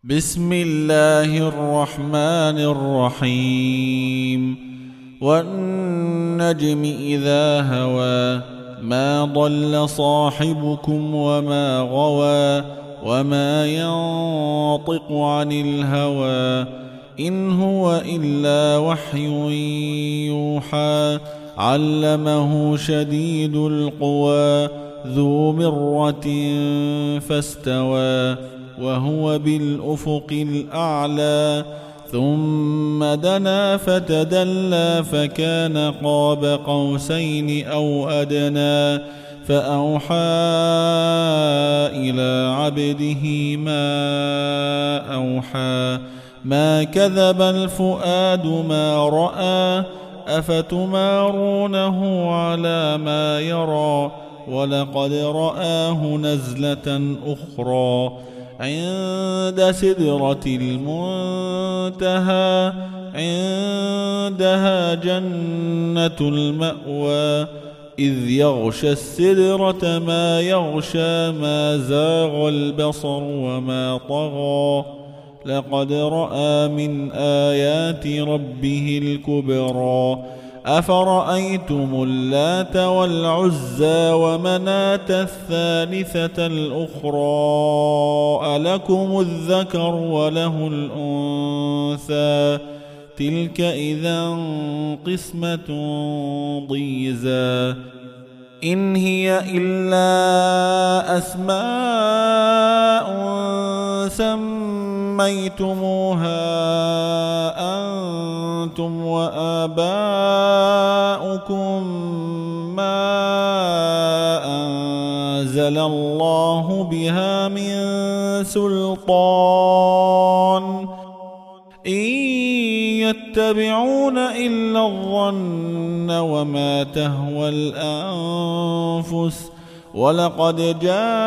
بسم الله الرحمن الرحيم والنجم إذا هوى ما ضل صاحبكم وما غوى وما ينطق عن الهوى إن هو إلا وحي يوحى علمه شديد القوى ذو مرة فاستوى وهو بالأفق الأعلى ثم دنا فتدلى فكان قاب قوسين أو أدنى فأوحى إلى عبده ما أوحى ما كذب الفؤاد ما رأى أفتمارونه على ما يرى ولقد رآه نزلة أخرى عند سدرة المنتهى عندها جنة المأوى إذ يغشى السدرة ما يغشى ما زاغ البصر وما طغى لقد رأى من آيات ربه الكبرى أفرأيتم اللات والعزى ومناة الثالثة الأخرى ألكم الذكر وله الأنثى تلك إذا قسمة ضيزى إن هي إلا أسماء سميتموها أنتم وآباؤكم ما أنزل الله بها من سلطان إن يتبعون إلا الظن وما تهوى الأنفس ولقد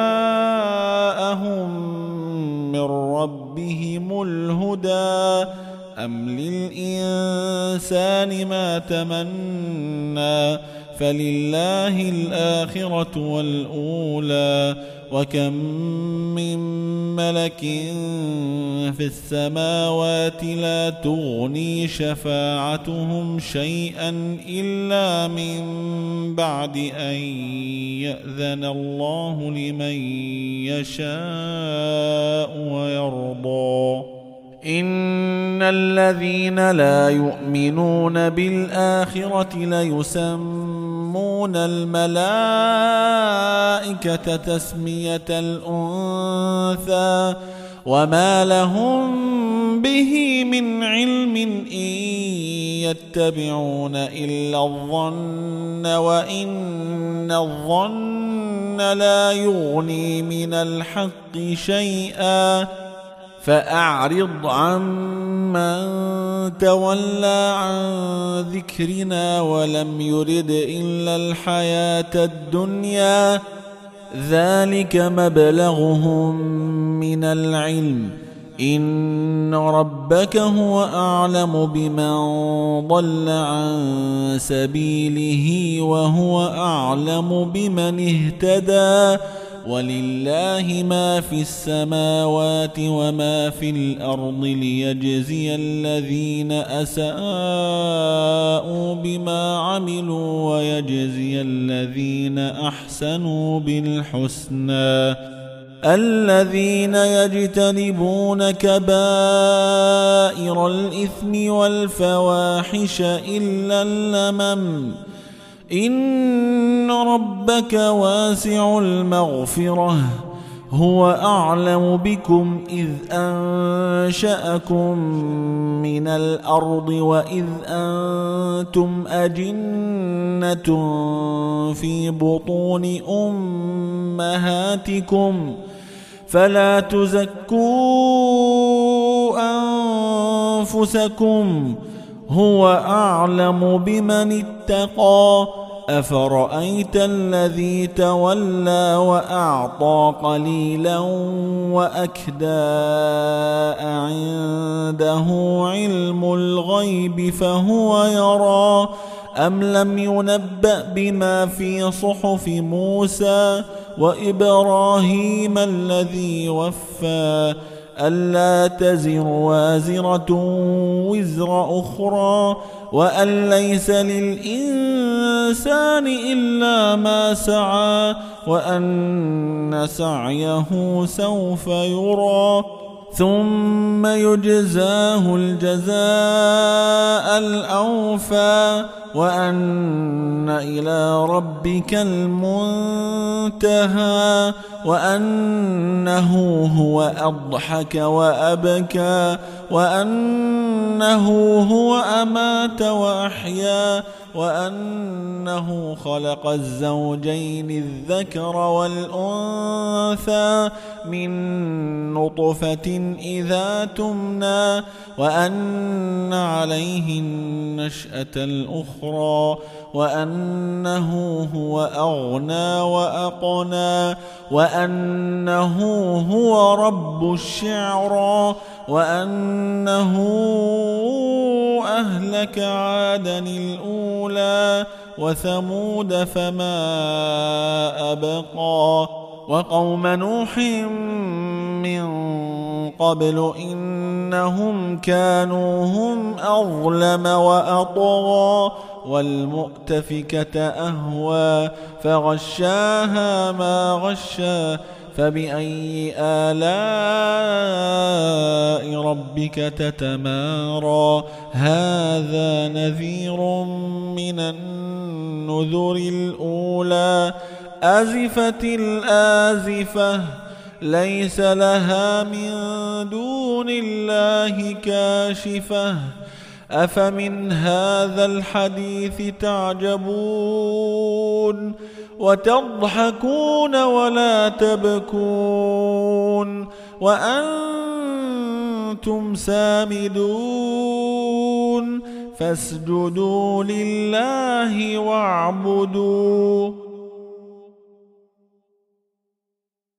جاءهم من ربهم الهدى أم للإنسان ما تمنى فلله الآخرة والأولى وكم من ملك في السماوات لا تغني شفاعتهم شيئا إلا من بعد أن يأذن الله لمن يشاء ويرضى إن الذين لا يؤمنون بالآخرة ليسمون الملائكة تسمية الأنثى وما لهم به من علم إن يتبعون إلا الظن وإن الظن لا يغني من الحق شيئا فأعرض عمن تولى عن ذكرنا ولم يرد إلا الحياة الدنيا ذلك مبلغهم من العلم إن ربك هو أعلم بمن ضل عن سبيله وهو أعلم بمن اهتدى ولله ما في السماوات وما في الأرض ليجزي الذين أساءوا بما عملوا ويجزي الذين أحسنوا بالحسنى الذين يجتنبون كبائر الإثم والفواحش إلا اللمم إن ربك واسع المغفرة هو أعلم بكم إذ أنشأكم من الأرض وإذ أنتم أجنة في بطون أمهاتكم فلا تزكوا أنفسكم هو أعلم بمن اتقى أفرأيت الذي تولى وأعطى قليلا وأكدى عنده علم الغيب فهو يرى أم لم ينبأ بما في صحف موسى وإبراهيم الذي وفى ألا تزر وازرة وزر أخرى وأن ليس للإنسان إلا ما سعى وأن سعيه سوف يرى ثم يجزاه الجزاء الأوفى وأن إلى ربك المنتهى وأنه هو أضحك وأبكى وأنه هو أمات وأحيا وأنه خلق الزوجين الذكر والأنثى من نطفة إذا تمنى وأن عليه النشأة الأخرى وأنه هو أغنى وأقنى وأنه هو رب الشعرى وأنه أهلك عادا الأولى وثمود فما أبقى وقوم نوح من قبل إنهم كانوا هم أظلم وأطغى والمؤتفكة أهوى فغشاها ما غشى فبأي آلاء ربك تتمارى هذا نذير من النذر الأولى أزفت الآزفة ليس لها من دون الله كاشفة أفمن هذا الحديث تعجبون وتضحكون ولا تبكون وأنتم سامدون فاسجدوا لله واعبدوا